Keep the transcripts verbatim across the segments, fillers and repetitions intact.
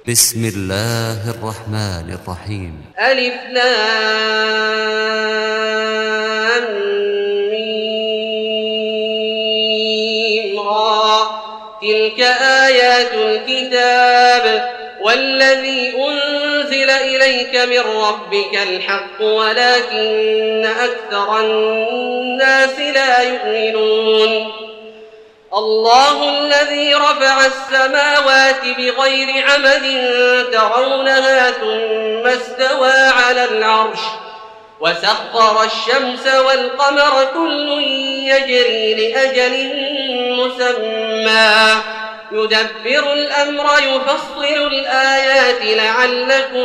بسم الله الرحمن الرحيم. ألف لام ميم را. تلك آيات الكتاب والذي أنزل إليك من ربك الحق ولكن أكثر الناس لا يؤمنون. الله الذي رفع السماوات بغير عمد ترونها ثم استوى على العرش وسخر الشمس والقمر كل يجري لأجل مسمى يدبر الأمر يفصل الآيات لعلكم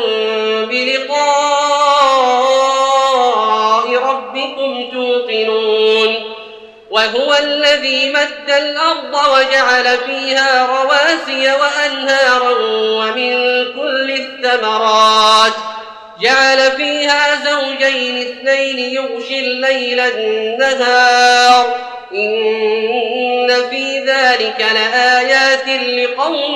بلقاء ربكم توقنون. وهو الذي مد الأرض وجعل فيها رواسي وأنهارا ومن كل الثمرات جعل فيها زوجين اثنين يغشي الليل النهار إن في ذلك لآيات لقوم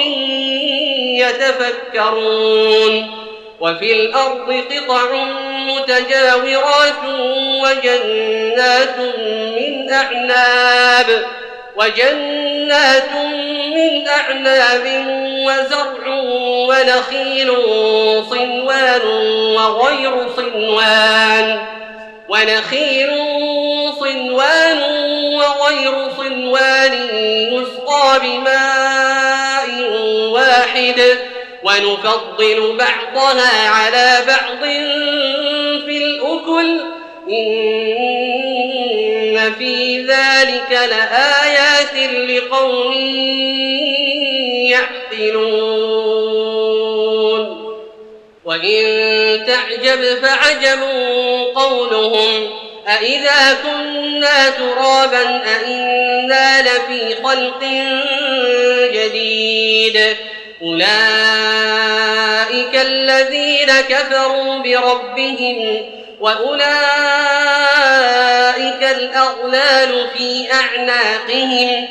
يتفكرون. وفي الأرض قطع متجاورات وجنات من أعناب وجنات من أعناب وزرع ونخيل صنوان وغير صنوان ونخيل صنوان وغير صنوان يسقى بماء واحد ونفضل بعضها على بعض في الأكل إن في ذلك لآيات لقوم يعقلون. وإن تعجب فعجب قولهم أإذا كنا ترابا أإنا لفي خلق جديد أولئك الذين كفروا بربهم وأولئك الأغلال في أعناقهم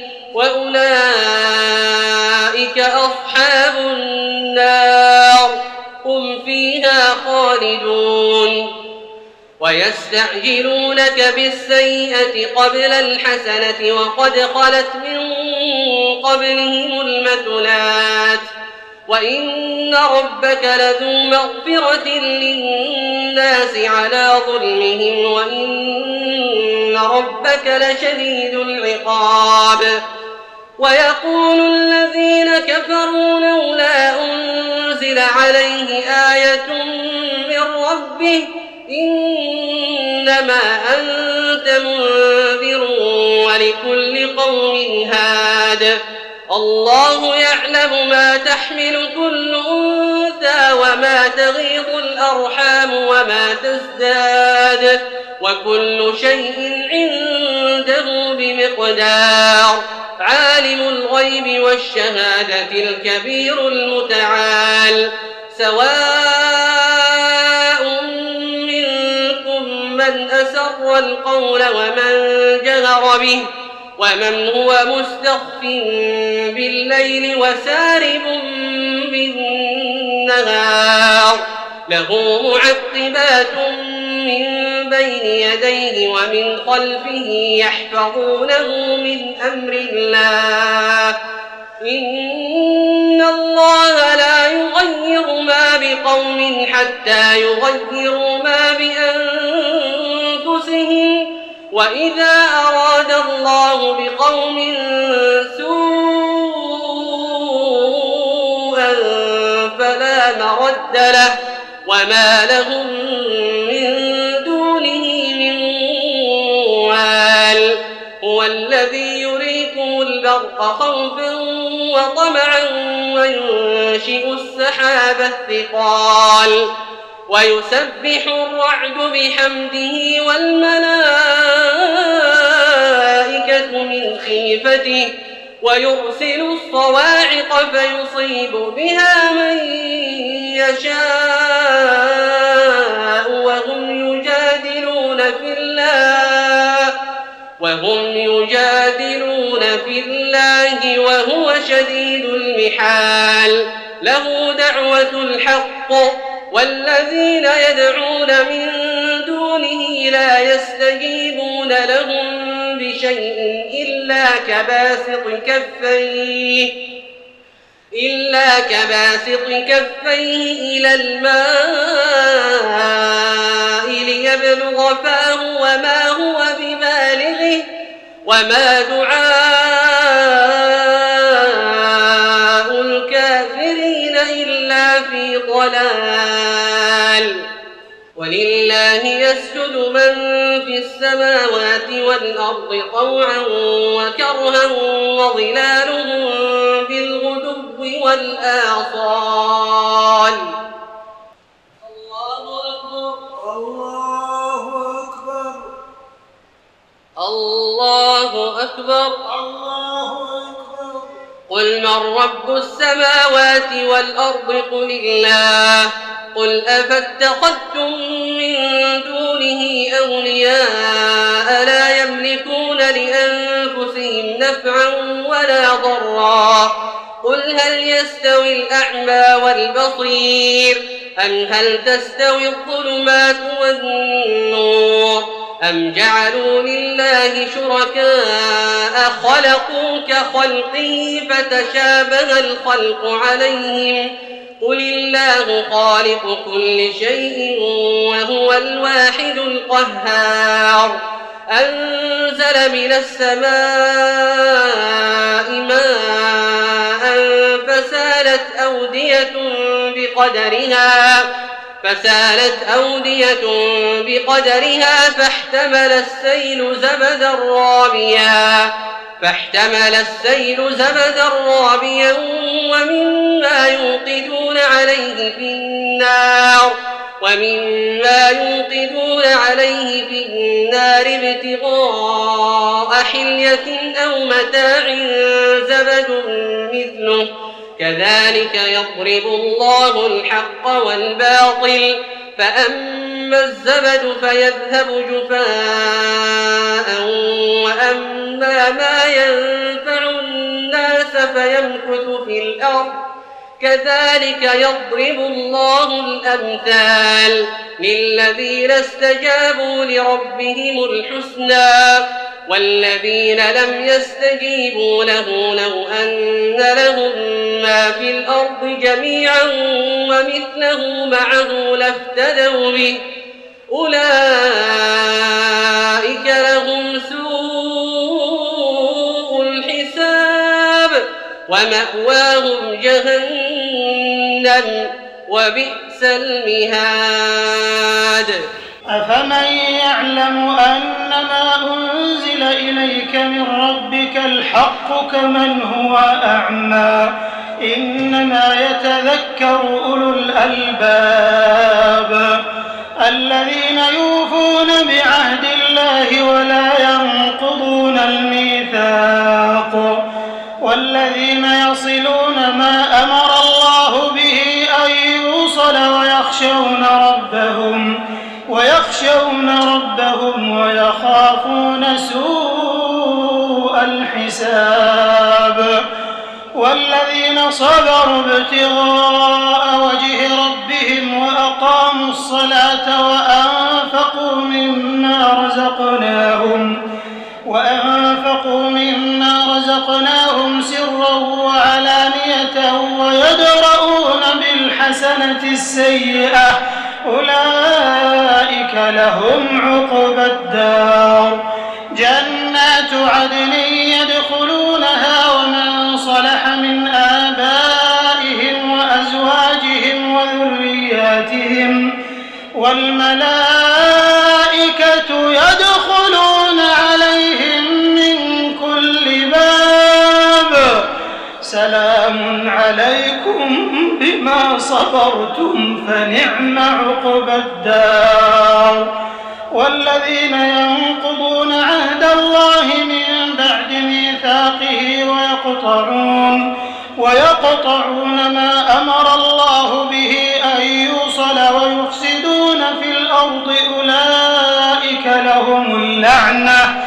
وأولئك أصحاب النار هم فيها خالدون. ويستعجلونك بالسيئة قبل الحسنة وقد خلت من قبلهم المثلات وإن ربك لذو مغفرة للناس على ظلمهم وإن ربك لشديد العقاب. ويقول الذين كفروا لولا أنزل عليه آية من ربه إنما أنت منذر ولكل قوم هاد الله يعلم ما تحمل كل أنثى وما تغيض الأرحام وما تزداد وكل شيء عنده بمقدار. عالم الغيب والشهادة الكبير المتعال سواء منكم من أسر القول ومن جهر به ومن هو مستخف بالليل وسارب بالنهار له معقبات من بين يديه ومن خلفه يحفظونه من أمر الله إن الله لا يغير ما بقوم حتى يغيروا ما بأنفسهم وإذا أراد الله بقوم سوءا فلا مرد له وما لهم من دونه من وال. هو الذي يريكم البرق خوفا وطمعا وينشئ السحاب الثقال ويسبح الرعد بحمده والملائكة من خيفته ويرسل الصواعق فيصيب بها من يشاء وهم يجادلون في الله وهم يجادلون في الله وهو شديد المحال. له دعوة الحق والذين يدعون من دونه لا يستجيبون لهم بشيء إلا كباسط كفيه إلا كباسط كفيه إلى الماء ليبلغ فاه وما هو ببالغه وما دعاء الكافرين إلا في ضلال ولله يسجد من في السماوات والأرض طوعا وكرها وظلالهم بالغدو والآصال. الله أكبر الله أكبر الله أكبر الله أكبر. قل من رب السماوات والأرض قل الله قل أفاتخذتم من دونه أولياء لا يملكون لأنفسهم نفعا ولا ضرا قل هل يستوي الأعمى والبصير أم هل تستوي الظلمات والنور أم جعلوا لله شركاء خلقوا كخلقه فتشابه الخلق عليهم قل الله خالق كل شيء وهو الواحد القهار أنزل من السماء ماء فسالت أودية بقدرها فسالت أودية بقدرها فاحتمل السيل زبدا رابيا فاحتمل السيل زبدا رابيا ومما يوقدون عليه في النار ومما يوقدون عليه في النار ابتغاء حلية أو متاع زبد مثله كذلك يضرب الله الحق والباطل فأما الزبد فيذهب جفاء وأما ما ينفع الناس فيمكث في الأرض كذلك يضرب الله الأمثال للذين استجابوا لربهم الحسنى والذين لم يستجيبوا له لو أن لهم ما في الأرض جميعا ومثله معه لافتدوا به أولئك لهم سوء الحساب ومأواهم جهنم وبئس المهاد. أفمن يعلم أنما أنزل إليك من ربك الحق كمن هو أعمى إنما يتذكر أولو الألباب الذين يوفون بعهد الله ولا ينقضون الميثاق والذين يصلون ما أمر الله به أن يوصل ويخشون ربهم ويخشون ربهم ويخافون سوء الحساب والذين صبروا ابتغاء وجه ربهم وأقاموا الصلاة وأنفقوا مما رزقناهم وأنفقوا مما رزقناهم سرا وعلانية ويدرؤون بالحسنة السيئة أولئك لهم عقبى الدار جنات عدن يدخلونها ومن صلح من آبائهم وأزواجهم وذرياتهم والملائكة يدخلون عليهم من كل باب سلام عليكم بما صبرتم فنعم عقبى الدار والذين ينقضون عهد الله من بعد ميثاقه ويقطعون ويقطعون ما أمر الله به أن يوصل ويفسدون في الأرض أولئك لهم اللعنة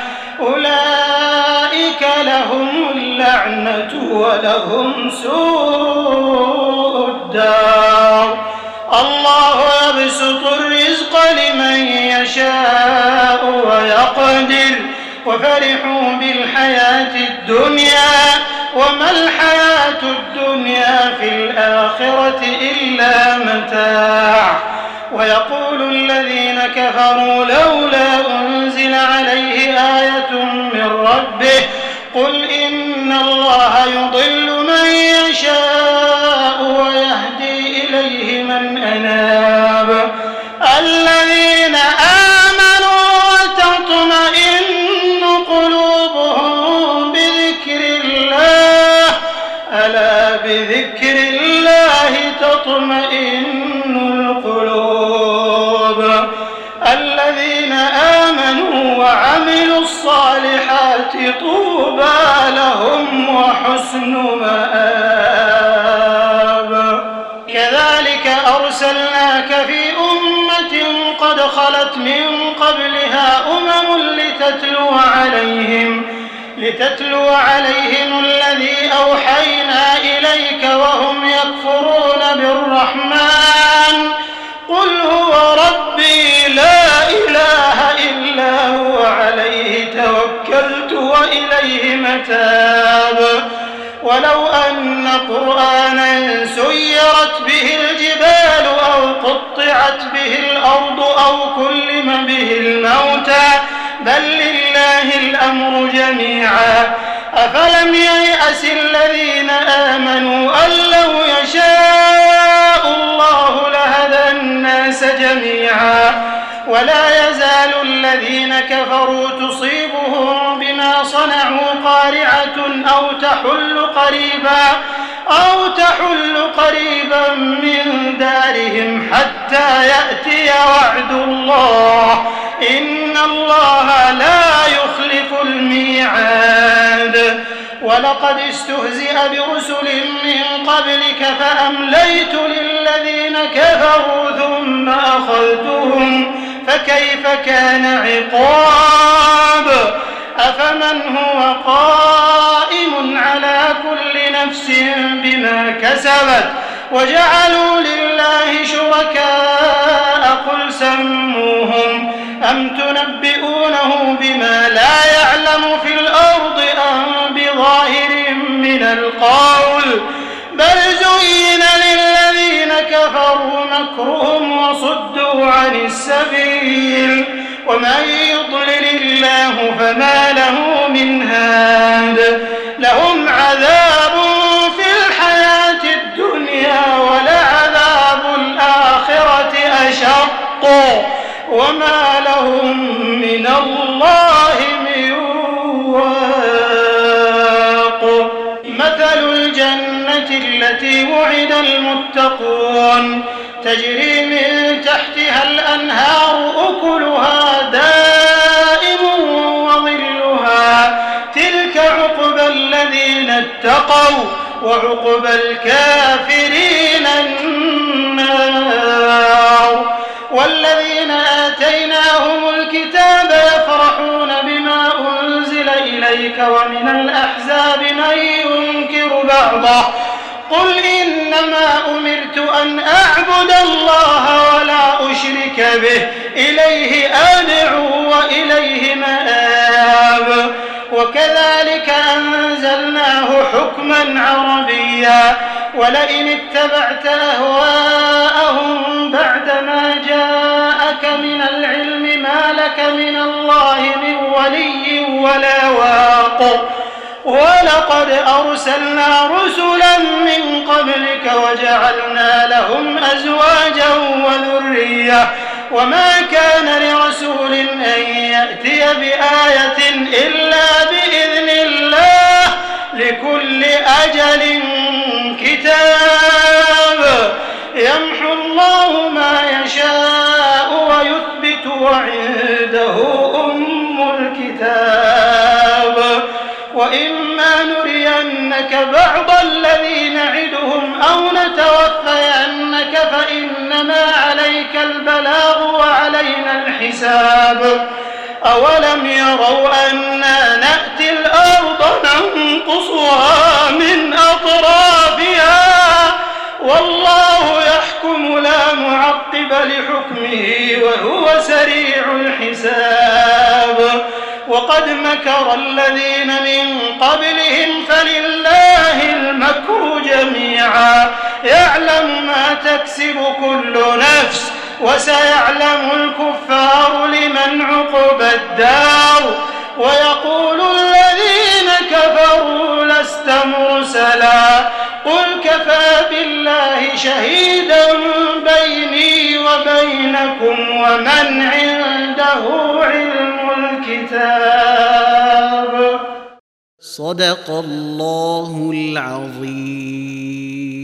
أولئك لهم اللعنة ولهم سوء الدار الله يبسط الرزق لمن يشاء ويقدر وفرحوا بالحياة الدنيا وما الحياة الدنيا في الآخرة إلا متاع ويقول الذين كفروا لولا أنزل عليه آية من ربه قل إن الله يضل من يشاء ويهدي إليه من أناب الذين آمنوا وتطمئن قلوبهم بذكر الله ألا بذكر الله تطمئن القلوب الذين آمنوا وعملوا الصالحات طوبى لهم وحسن مآب كذلك أرسلناك في أمة قد خلت من قبلها أمم لتتلو عليهم لتتلو عليهم الذي أوحينا إليك وهم يكفرون بالرحمن قل هو ربي لا إله إلا هو عليه توكلت وإليه متاب ولو أن قرآنا سيرت به الجبال أو قطعت به الأرض أو كلم به الموتى بل لله الأمر جميعا أفلم ييأس الذين آمنوا أن لو يشاء الله لهدى الناس جميعا ولا يزال الذين كفروا تصيبهم بما صنعوا قارعة أو تحل قريبا أو تحل قريبا من دارهم حتى يأتي وعد الله إن الله لا يخلف الميعاد ولقد استهزئ برسل من قبلك فأمليت للذين كفروا ثم أخذتهم فكيف كان عقاب أفمن هو قائم على كل نفس بما كسبت وجعلوا لله شركاء قل سموهم أم تنبئونه بما لا يعلم في الأرض أم بظاهر من القول بل زين للذين كفروا مكرهم وصدوا عن السبيل ومن يضلل الله فما له من هاد لهم عذاب في الحياة الدنيا ولعذاب الآخرة أشق وما لهم من الله من واق مثل الجنة التي وعد المتقون تجري من تحتها الأنهار أكلها دائم وظلها تلك عقبى الذين اتقوا وعقبى الكافرين النار والذين آتيناهم الكتاب يفرحون بما أنزل إليك ومن الأحزاب من ينكر بعضه قل إنما أمرت أن أعبد الله ولا أشرك به إليه أدعو وإليه مآب وكذلك أنزلناه حكما عربيا ولئن اتبعت أهواءهم بعدما جاءك من العلم ما لك من الله من ولي ولا واق ولقد أرسلنا رسلا من قبلك وجعلنا لهم أزواجا وذرية وما كان لرسول أن يأتي بآية إلا بإذن الله لكل أجل كتاب يمحو الله ما يشاء ويثبت وعنده أم الكتاب وإما نرينك بعض الذي نعدهم أو نتوفينك فإنما عليك البلاغ وعلينا الحساب أولم يروا أنا نأتي الأرض ننقصها من أطرافها والله يحكم لا معقب لحكمه وهو سريع الحساب وقد مكر الذين من قبلهم فلله المكر جميعا يعلم ما تكسب كل نفس وسيعلم الكفار لمن عقبى الدار ويقول الذين كفروا لست مرسلا قل كفى بالله شهيدا بيني وبينكم ومن عنده علم الكتاب. صدق الله العظيم.